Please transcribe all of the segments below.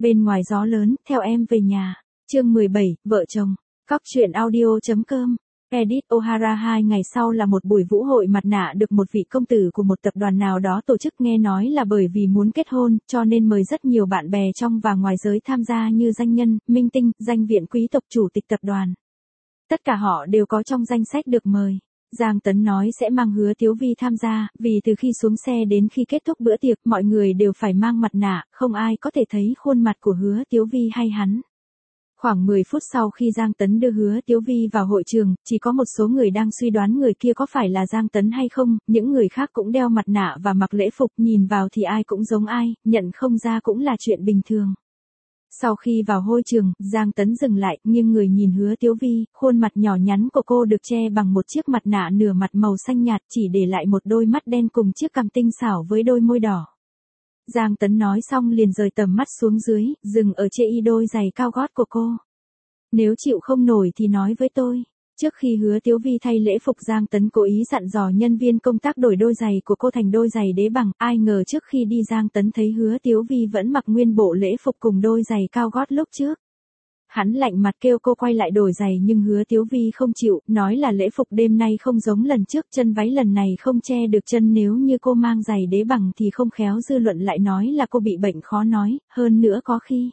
Bên ngoài gió lớn, theo em về nhà. Chương 17, vợ chồng. Cóc truyện audio.com. Edith O'Hara 2 ngày sau là một buổi vũ hội mặt nạ được một vị công tử của một tập đoàn nào đó tổ chức, nghe nói là bởi vì muốn kết hôn, cho nên mời rất nhiều bạn bè trong và ngoài giới tham gia như danh nhân, minh tinh, danh viện quý tộc, chủ tịch tập đoàn. Tất cả họ đều có trong danh sách được mời. Giang Tấn nói sẽ mang Hứa Tiếu Vi tham gia, vì từ khi xuống xe đến khi kết thúc bữa tiệc, mọi người đều phải mang mặt nạ, không ai có thể thấy khuôn mặt của Hứa Tiếu Vi hay hắn. Khoảng 10 phút sau khi Giang Tấn đưa Hứa Tiếu Vi vào hội trường, chỉ có một số người đang suy đoán người kia có phải là Giang Tấn hay không, những người khác cũng đeo mặt nạ và mặc lễ phục, nhìn vào thì ai cũng giống ai, nhận không ra cũng là chuyện bình thường. Sau khi vào hội trường, Giang Tấn dừng lại, nghiêng người nhìn Hứa Tiếu Vi, khuôn mặt nhỏ nhắn của cô được che bằng một chiếc mặt nạ nửa mặt màu xanh nhạt, chỉ để lại một đôi mắt đen cùng chiếc cằm tinh xảo với đôi môi đỏ. Giang Tấn nói xong liền rời tầm mắt xuống dưới, dừng ở chê y đôi giày cao gót của cô. Nếu chịu không nổi thì nói với tôi. Trước khi Hứa Tiếu Vi thay lễ phục, Giang Tấn cố ý dặn dò nhân viên công tác đổi đôi giày của cô thành đôi giày đế bằng, ai ngờ trước khi đi Giang Tấn thấy Hứa Tiếu Vi vẫn mặc nguyên bộ lễ phục cùng đôi giày cao gót lúc trước. Hắn lạnh mặt kêu cô quay lại đổi giày nhưng Hứa Tiếu Vi không chịu, nói là lễ phục đêm nay không giống lần trước, chân váy lần này không che được chân, nếu như cô mang giày đế bằng thì không khéo dư luận lại nói là cô bị bệnh khó nói, hơn nữa có khi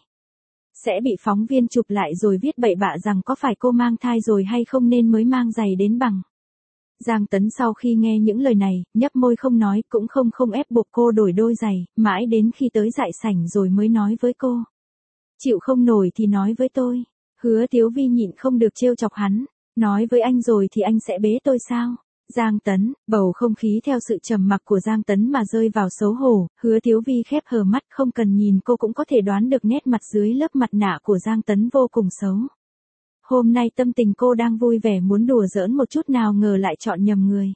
sẽ bị phóng viên chụp lại rồi viết bậy bạ rằng có phải cô mang thai rồi hay không nên mới mang giày đến bằng. Giang Tấn sau khi nghe những lời này, nhấp môi không nói, cũng không ép buộc cô đổi đôi giày, mãi đến khi tới dại sảnh rồi mới nói với cô. Chịu không nổi thì nói với tôi. Hứa Tiếu Vi nhịn không được trêu chọc hắn, nói với anh rồi thì anh sẽ bế tôi sao? Giang Tấn, bầu không khí theo sự trầm mặc của Giang Tấn mà rơi vào xấu hổ, Hứa Tiếu Vi khép hờ mắt, không cần nhìn cô cũng có thể đoán được nét mặt dưới lớp mặt nạ của Giang Tấn vô cùng xấu. Hôm nay tâm tình cô đang vui vẻ muốn đùa giỡn một chút, nào ngờ lại chọn nhầm người.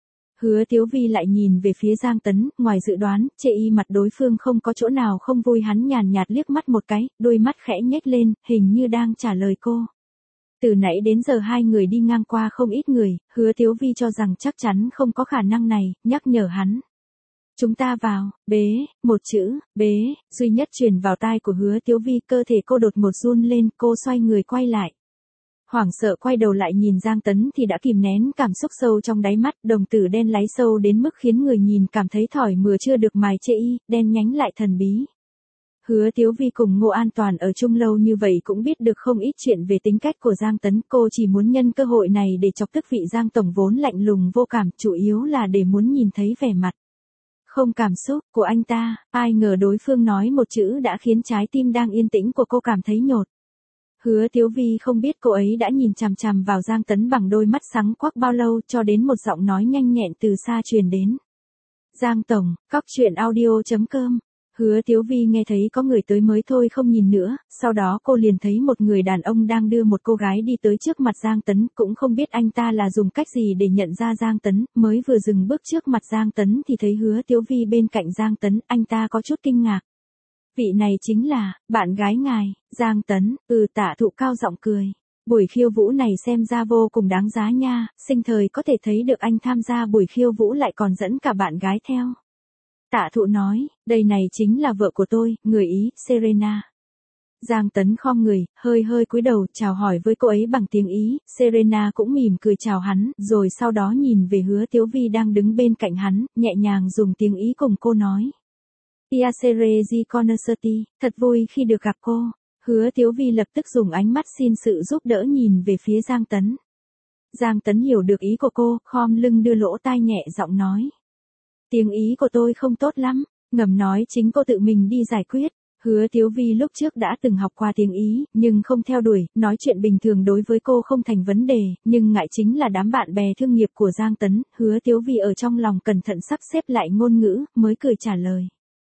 Hứa Tiếu Vi lại nhìn về phía Giang Tấn, ngoài dự đoán, chê y mặt đối phương không có chỗ nào không vui, hắn nhàn nhạt liếc mắt một cái, đôi mắt khẽ nhếch lên, hình như đang trả lời cô. Từ nãy đến giờ hai người đi ngang qua không ít người, Hứa Tiếu Vi cho rằng chắc chắn không có khả năng này, nhắc nhở hắn. Chúng ta vào, bế, một chữ, bế, duy nhất truyền vào tai của Hứa Tiếu Vi, cơ thể cô đột ngột run lên, cô xoay người quay lại. Hoảng sợ quay đầu lại nhìn Giang Tấn thì đã kìm nén cảm xúc sâu trong đáy mắt, đồng tử đen láy sâu đến mức khiến người nhìn cảm thấy thỏi mừa chưa được mài chê y, đen nhánh lại thần bí. Hứa Tiếu Vi cùng Ngô An Toàn ở chung lâu như vậy cũng biết được không ít chuyện về tính cách của Giang Tấn, cô chỉ muốn nhân cơ hội này để chọc tức vị Giang Tổng vốn lạnh lùng vô cảm, chủ yếu là để muốn nhìn thấy vẻ mặt không cảm xúc của anh ta, ai ngờ đối phương nói một chữ đã khiến trái tim đang yên tĩnh của cô cảm thấy nhột. Hứa Tiếu Vi không biết cô ấy đã nhìn chằm chằm vào Giang Tấn bằng đôi mắt sáng quắc bao lâu, cho đến một giọng nói nhanh nhẹn từ xa truyền đến. Giang Tổng, cóc truyện audio.com. Hứa Tiếu Vi nghe thấy có người tới mới thôi không nhìn nữa, sau đó cô liền thấy một người đàn ông đang đưa một cô gái đi tới trước mặt Giang Tấn, cũng không biết anh ta là dùng cách gì để nhận ra Giang Tấn, mới vừa dừng bước trước mặt Giang Tấn thì thấy Hứa Tiếu Vi bên cạnh Giang Tấn, anh ta có chút kinh ngạc. Vị này chính là, bạn gái ngài, Giang Tấn, Tạ Thụ cao giọng cười. Buổi khiêu vũ này xem ra vô cùng đáng giá nha, sinh thời có thể thấy được anh tham gia buổi khiêu vũ lại còn dẫn cả bạn gái theo. Tạ Thụ nói, đây này chính là vợ của tôi, người Ý, Serena. Giang Tấn khom người, hơi cúi đầu, chào hỏi với cô ấy bằng tiếng Ý, Serena cũng mỉm cười chào hắn, rồi sau đó nhìn về Hứa Tiếu Vi đang đứng bên cạnh hắn, nhẹ nhàng dùng tiếng Ý cùng cô nói. Piacere di conoscerti, thật vui khi được gặp cô. Hứa Tiếu Vi lập tức dùng ánh mắt xin sự giúp đỡ nhìn về phía Giang Tấn. Giang Tấn hiểu được ý của cô, khom lưng đưa lỗ tai nhẹ giọng nói. Tiếng Ý của tôi không tốt lắm, ngầm nói chính cô tự mình đi giải quyết. Hứa Tiếu Vi lúc trước đã từng học qua tiếng Ý, nhưng không theo đuổi, nói chuyện bình thường đối với cô không thành vấn đề, nhưng ngại chính là đám bạn bè thương nghiệp của Giang Tấn. Hứa Tiếu Vi ở trong lòng cẩn thận sắp xếp lại ngôn ngữ, mới cười trả lời.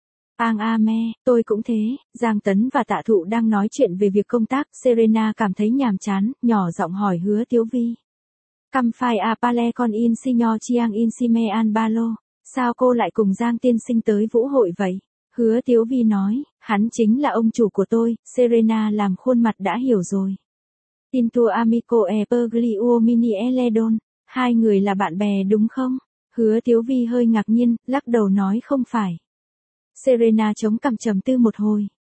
Tôi cũng thế. Giang Tấn và Tạ Thụ đang nói chuyện về việc công tác, Serena cảm thấy nhàm chán, nhỏ giọng hỏi Hứa Tiếu Vi. Căm phai a pale con in signor chiang insime an balo. Sao cô lại cùng Giang tiên sinh tới vũ hội vậy? Hứa Tiếu Vi nói, hắn chính là ông chủ của tôi, Serena làm khuôn mặt đã hiểu rồi. Tinto amico e per gliuomini e ledon. Hai người là bạn bè đúng không? Hứa Tiếu Vi hơi ngạc nhiên, lắc đầu nói không phải. Serena chống cằm trầm tư một hồi.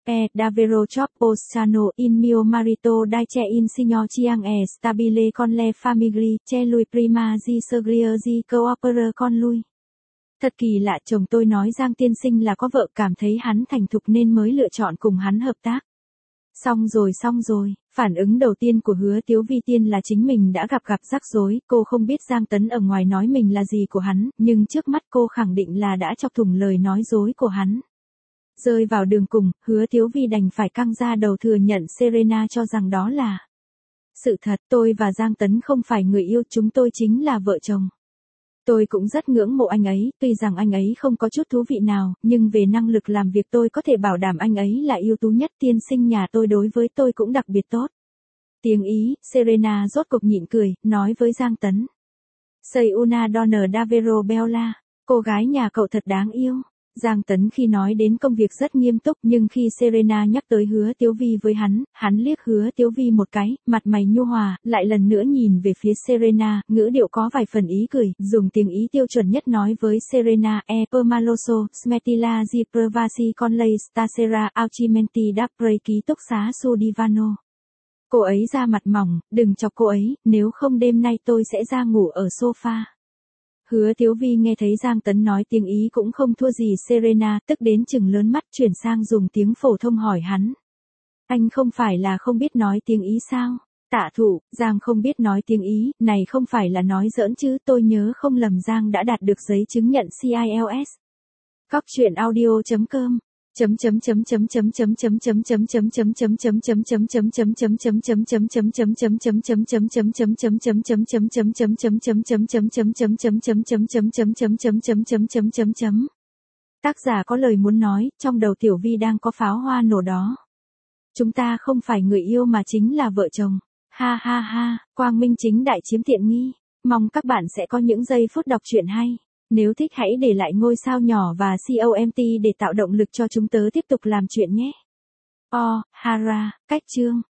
Davvero troppo strano il mio marito dice insignor Chiang è stabile con le famiglie, che lui prima di scegliere di coopere con lui. Thật kỳ lạ, chồng tôi nói Giang tiên sinh là có vợ, cảm thấy hắn thành thục nên mới lựa chọn cùng hắn hợp tác. Xong rồi, phản ứng đầu tiên của Hứa Tiếu Vi tiên là chính mình đã gặp rắc rối, cô không biết Giang Tấn ở ngoài nói mình là gì của hắn, nhưng trước mắt cô khẳng định là đã chọc thủng lời nói dối của hắn. Rơi vào đường cùng, Hứa Tiếu Vi đành phải căng ra đầu thừa nhận Serena cho rằng đó là sự thật. Tôi và Giang Tấn không phải người yêu, chúng tôi chính là vợ chồng. Tôi cũng rất ngưỡng mộ anh ấy, tuy rằng anh ấy không có chút thú vị nào, nhưng về năng lực làm việc tôi có thể bảo đảm anh ấy là ưu tú nhất. Tiên sinh nhà tôi đối với tôi cũng đặc biệt tốt. Tiếng Ý, Serena rốt cục nhịn cười, nói với Giang Tấn. Sei una donna davvero bella. Cô gái nhà cậu thật đáng yêu. Giang Tấn khi nói đến công việc rất nghiêm túc, nhưng khi Serena nhắc tới Hứa Tiếu Vi với hắn liếc Hứa Tiếu Vi một cái, mặt mày nhu hòa, lại lần nữa nhìn về phía Serena, ngữ điệu có vài phần ý cười, dùng tiếng Ý tiêu chuẩn nhất nói với Serena, permaloso, smettila di provasi con lei stasera altrimenti dapprei ký túc xá su divano. Cô ấy da mặt mỏng, đừng chọc cô ấy, nếu không đêm nay tôi sẽ ra ngủ ở sofa. Hứa Tiếu Vi nghe thấy Giang Tấn nói tiếng Ý cũng không thua gì Serena, tức đến chừng lớn mắt, chuyển sang dùng tiếng phổ thông hỏi hắn. Anh không phải là không biết nói tiếng Ý sao? Tạ Thụ, Giang không biết nói tiếng Ý, này không phải là nói giỡn chứ, tôi nhớ không lầm Giang đã đạt được giấy chứng nhận CILS. Coctruyện.audio.com Tác giả có lời muốn nói, trong đầu Tiểu Vi đang có pháo hoa nổ đó. Chúng ta không phải người yêu mà chính là vợ chồng. Ha ha ha, quang minh chính đại chiếm tiện nghi. Mong các bạn sẽ có những giây phút đọc truyện hay. Nếu thích hãy để lại ngôi sao nhỏ và comment để tạo động lực cho chúng tớ tiếp tục làm chuyện nhé. Hara, cách chương.